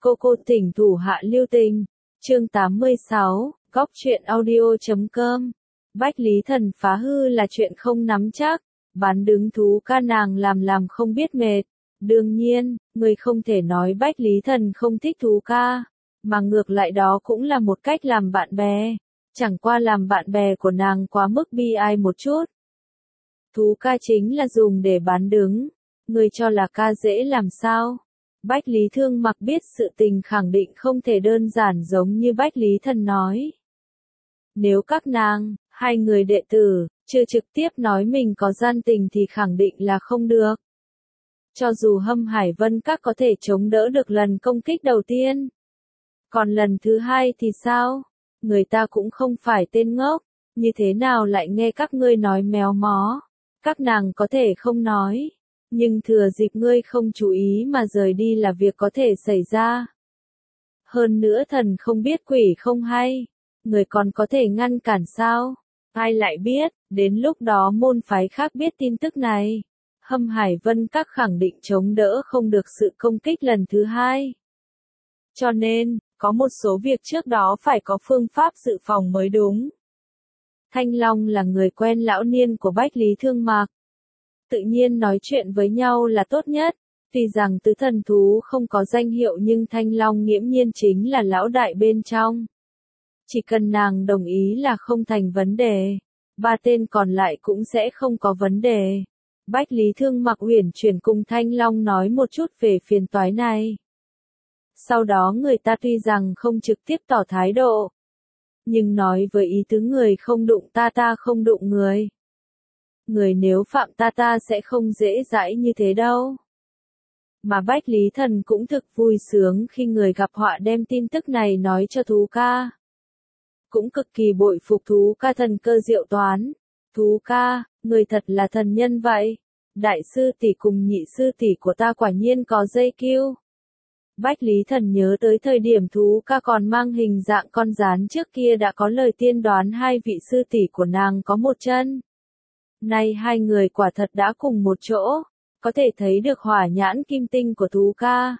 Cô tỉnh thủ hạ lưu tình. Chương 86, góc truyện audio.com. Bách Lý Thần phá hư là chuyện không nắm chắc, bán đứng thú ca nàng làm không biết mệt. Đương nhiên, người không thể nói Bách Lý Thần không thích thú ca, mà ngược lại đó cũng là một cách làm bạn bè. Chẳng qua làm bạn bè của nàng quá mức bi ai một chút. Thú ca chính là dùng để bán đứng, người cho là ca dễ làm sao? Bách Lý Thương Mặc biết sự tình khẳng định không thể đơn giản giống như Bách Lý Thần nói. Nếu các nàng, hai người đệ tử, chưa trực tiếp nói mình có gian tình thì khẳng định là không được. Cho dù Hâm Hải Vân Các có thể chống đỡ được lần công kích đầu tiên. Còn lần thứ hai thì sao? Người ta cũng không phải tên ngốc, như thế nào lại nghe các ngươi nói méo mó. Các nàng có thể không nói, nhưng thừa dịp ngươi không chú ý mà rời đi là việc có thể xảy ra. Hơn nữa thần không biết quỷ không hay, người còn có thể ngăn cản sao? Ai lại biết, đến lúc đó môn phái khác biết tin tức này. Hâm Hải Vân Các khẳng định chống đỡ không được sự công kích lần thứ hai. Cho nên, có một số việc trước đó phải có phương pháp dự phòng mới đúng. Thanh Long là người quen lão niên của Bách Lý Thương Mặc. Tự nhiên nói chuyện với nhau là tốt nhất. Tuy rằng tứ thần thú không có danh hiệu nhưng Thanh Long nghiễm nhiên chính là lão đại bên trong. Chỉ cần nàng đồng ý là không thành vấn đề. Ba tên còn lại cũng sẽ không có vấn đề. Bách Lý Thương Mặc uyển chuyển cùng Thanh Long nói một chút về phiền toái này. Sau đó người ta tuy rằng không trực tiếp tỏ thái độ, nhưng nói với ý tứ người không đụng ta không đụng người. Người nếu phạm ta sẽ không dễ dãi như thế đâu. Mà Bách Lý Thần cũng thực vui sướng khi người gặp họa đem tin tức này nói cho thú ca. Cũng cực kỳ bội phục thú ca thần cơ diệu toán. Thú ca, người thật là thần nhân vậy. Đại sư tỷ cùng nhị sư tỷ của ta quả nhiên có dây kiêu. Bách Lý Thần nhớ tới thời điểm thú ca còn mang hình dạng con gián trước kia đã có lời tiên đoán hai vị sư tỷ của nàng có một chân. Nay hai người quả thật đã cùng một chỗ, có thể thấy được hỏa nhãn kim tinh của thú ca.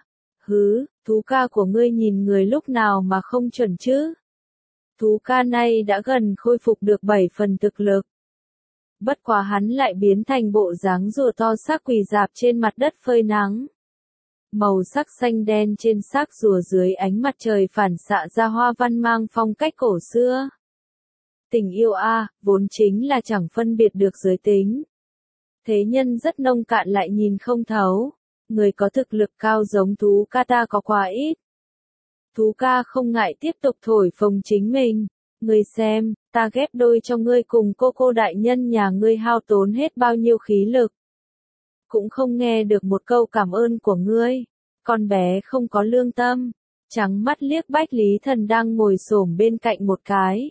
Thú ca của ngươi nhìn người lúc nào mà không chuẩn chứ? Thú ca nay đã gần khôi phục được 7 phần thực lực. Bất quá hắn lại biến thành bộ dáng rùa to xác quỳ dạp trên mặt đất phơi nắng. Màu sắc xanh đen trên xác rùa dưới ánh mặt trời phản xạ ra hoa văn mang phong cách cổ xưa. Tình yêu vốn chính là chẳng phân biệt được giới tính. Thế nhân rất nông cạn lại nhìn không thấu. Người có thực lực cao giống thú ca ta có quá ít. Thú ca không ngại tiếp tục thổi phồng chính mình. Ngươi xem, ta ghép đôi cho ngươi cùng cô đại nhân nhà ngươi hao tốn hết bao nhiêu khí lực. Cũng không nghe được một câu cảm ơn của ngươi. Con bé không có lương tâm. Trắng mắt liếc Bách Lý Thần đang ngồi xổm bên cạnh một cái.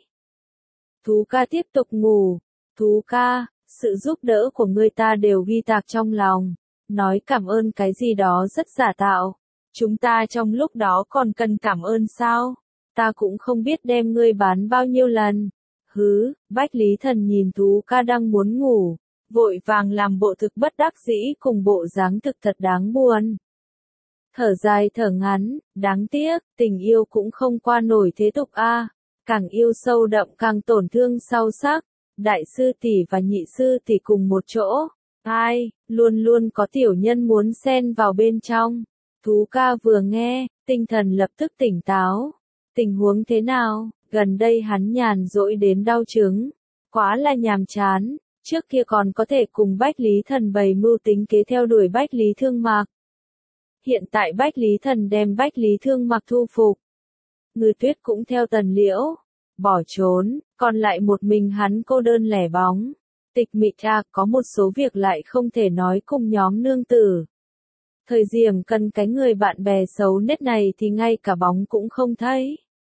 Thú ca tiếp tục ngủ. Thú ca, sự giúp đỡ của ngươi ta đều ghi tạc trong lòng. Nói cảm ơn cái gì đó rất giả tạo. Chúng ta trong lúc đó còn cần cảm ơn sao? Ta cũng không biết đem ngươi bán bao nhiêu lần. Bách Lý Thần nhìn thú ca đang muốn ngủ. Vội vàng làm bộ thực bất đắc dĩ cùng bộ dáng thực thật đáng buồn. Thở dài thở ngắn, đáng tiếc, tình yêu cũng không qua nổi thế tục Càng yêu sâu đậm càng tổn thương sâu sắc. Đại sư tỷ và nhị sư tỷ cùng một chỗ. Luôn luôn có tiểu nhân muốn xen vào bên trong. Thú ca vừa nghe, tinh thần lập tức tỉnh táo. Tình huống thế nào? Gần đây hắn nhàn rỗi đến đau chứng. Quá là nhàm chán. Trước kia còn có thể cùng Bách Lý Thần bày mưu tính kế theo đuổi Bách Lý Thương Mặc. Hiện tại Bách Lý Thần đem Bách Lý Thương Mặc thu phục. Ngư Tuyết cũng theo Tần Liễu. Bỏ trốn, còn lại một mình hắn cô đơn lẻ bóng. Tịch mịch có một số việc lại không thể nói cùng nhóm nương tử. Thời điểm cần cái người bạn bè xấu nết này thì ngay cả bóng cũng không thấy.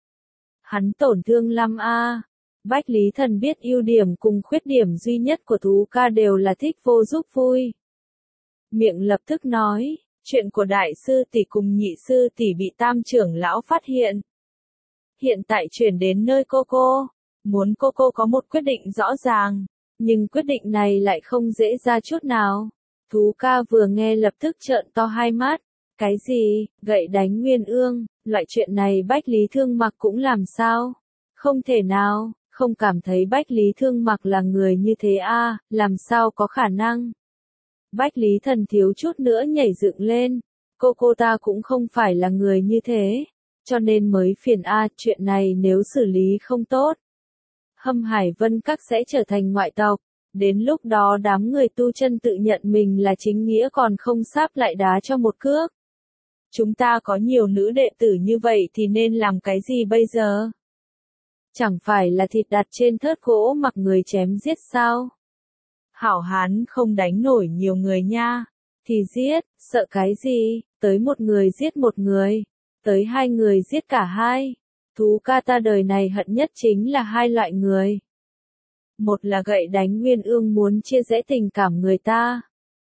Hắn tổn thương lắm Bách Lý Thần biết ưu điểm cùng khuyết điểm duy nhất của thú ca đều là thích vô giúp vui. Miệng lập tức nói, chuyện của đại sư tỷ cùng nhị sư tỷ bị tam trưởng lão phát hiện. Hiện tại chuyển đến nơi cô, muốn cô có một quyết định rõ ràng, nhưng quyết định này lại không dễ ra chút nào. Thú ca vừa nghe lập tức trợn to hai mắt, Cái gì, gậy đánh Nguyên Ương, loại chuyện này Bách Lý Thương Mặc cũng làm sao? Không thể nào, không cảm thấy Bách Lý Thương Mặc là người như thế à, làm sao có khả năng? Bách Lý Thần thiếu chút nữa nhảy dựng lên, cô ta cũng không phải là người như thế, cho nên mới phiền chuyện này nếu xử lý không tốt. Hâm Hải Vân Các sẽ trở thành ngoại tộc, đến lúc đó đám người tu chân tự nhận mình là chính nghĩa còn không sáp lại đá cho một cước. Chúng ta có nhiều nữ đệ tử như vậy thì nên làm cái gì bây giờ? Chẳng phải là thịt đặt trên thớt gỗ mặc người chém giết sao? Hảo hán không đánh nổi nhiều người nha. Thì giết, sợ cái gì, tới một người giết một người, tới hai người giết cả hai. Thú ca ta đời này hận nhất chính là hai loại người. Một là gậy đánh Nguyên Ương muốn chia rẽ tình cảm người ta.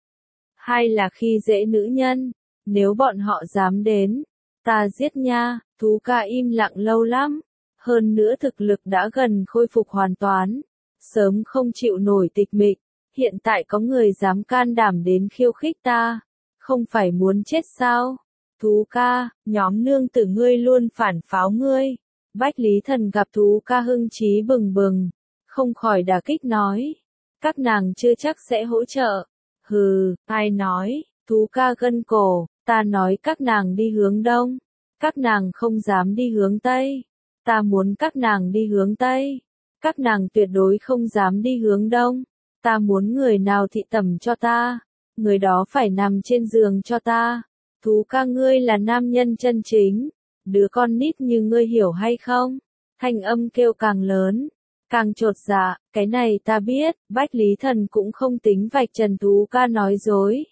Hai là khi dễ nữ nhân, nếu bọn họ dám đến, ta giết nha. Thú ca im lặng lâu lắm, hơn nữa thực lực đã gần khôi phục hoàn toàn, sớm không chịu nổi tịch mịch. Hiện tại có người dám can đảm đến khiêu khích ta, không phải muốn chết sao? Thú ca, nhóm nương tử ngươi luôn phản pháo ngươi. Bách Lý Thần gặp thú ca hưng trí bừng bừng, không khỏi đả kích nói. Các nàng chưa chắc sẽ hỗ trợ. Hừ, ai nói, thú ca gân cổ, ta nói các nàng đi hướng đông. Các nàng không dám đi hướng tây. Ta muốn các nàng đi hướng tây. Các nàng tuyệt đối không dám đi hướng đông. Ta muốn người nào thị tẩm cho ta, người đó phải nằm trên giường cho ta. Thú ca ngươi là nam nhân chân chính, đứa con nít như ngươi hiểu hay không? Thanh âm kêu càng lớn, càng chột dạ, cái này ta biết, Bách Lý Thần cũng không tính vạch trần thú ca nói dối.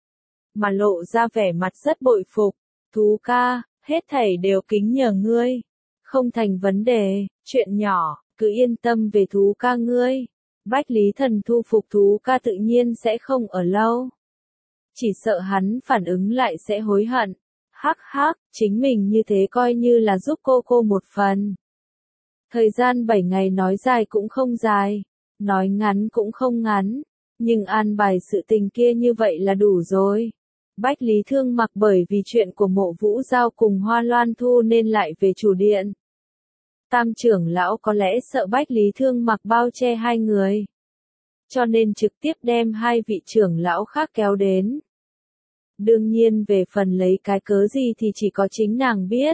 Mà lộ ra vẻ mặt rất bội phục, thú ca, hết thảy đều kính nhờ ngươi. Không thành vấn đề, chuyện nhỏ, cứ yên tâm về thú ca ngươi. Bách Lý Thần thu phục thú ca tự nhiên sẽ không ở lâu. Chỉ sợ hắn phản ứng lại sẽ hối hận. Hắc hắc, chính mình như thế coi như là giúp cô một phần. Thời gian 7 ngày nói dài cũng không dài, nói ngắn cũng không ngắn, nhưng an bài sự tình kia như vậy là đủ rồi. Bách Lý Thương Mặc bởi vì chuyện của Mộ Vũ Giao cùng Hoa Loan Thu nên lại về chủ điện. Tam trưởng lão có lẽ sợ Bách Lý Thương Mặc bao che hai người, cho nên trực tiếp đem hai vị trưởng lão khác kéo đến. Đương nhiên về phần lấy cái cớ gì thì chỉ có chính nàng biết.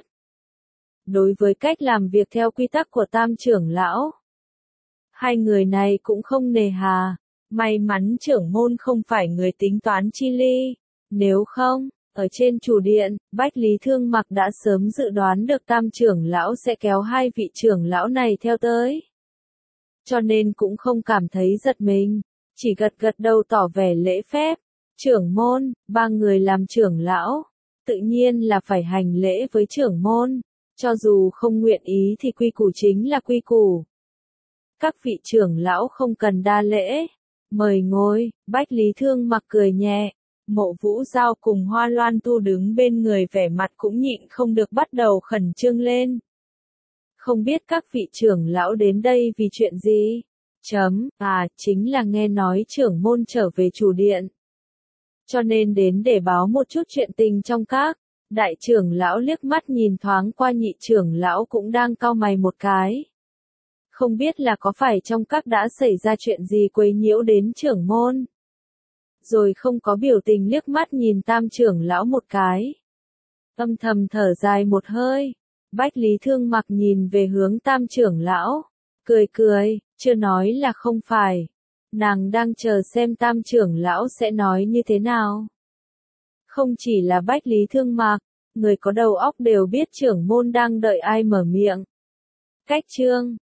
Đối với cách làm việc theo quy tắc của tam trưởng lão, hai người này cũng không nề hà. May mắn trưởng môn không phải người tính toán chi ly, nếu không, ở trên chủ điện, Bách Lý Thương Mặc đã sớm dự đoán được tam trưởng lão sẽ kéo hai vị trưởng lão này theo tới. Cho nên cũng không cảm thấy giật mình, chỉ gật gật đầu tỏ vẻ lễ phép. Trưởng môn, ba người làm trưởng lão, tự nhiên là phải hành lễ với trưởng môn, cho dù không nguyện ý thì quy củ chính là quy củ. Các vị trưởng lão không cần đa lễ, mời ngồi. Bách Lý Thương Mặc cười nhẹ. Mộ Vũ Giao cùng Hoa Loan Tu đứng bên người vẻ mặt cũng nhịn không được bắt đầu khẩn trương lên. Không biết các vị trưởng lão đến đây vì chuyện gì? Chính là nghe nói trưởng môn trở về chủ điện. Cho nên đến để báo một chút chuyện tình trong các. Đại trưởng lão liếc mắt nhìn thoáng qua nhị trưởng lão cũng đang cau mày một cái. Không biết là có phải trong các đã xảy ra chuyện gì quấy nhiễu đến trưởng môn. Rồi không có biểu tình liếc mắt nhìn tam trưởng lão một cái. Âm thầm thở dài một hơi. Bách Lý Thương Mặc nhìn về hướng tam trưởng lão. Cười, chưa nói là không phải. Nàng đang chờ xem tam trưởng lão sẽ nói như thế nào. Không chỉ là Bách Lý Thương Mặc, người có đầu óc đều biết trưởng môn đang đợi ai mở miệng. Cách chương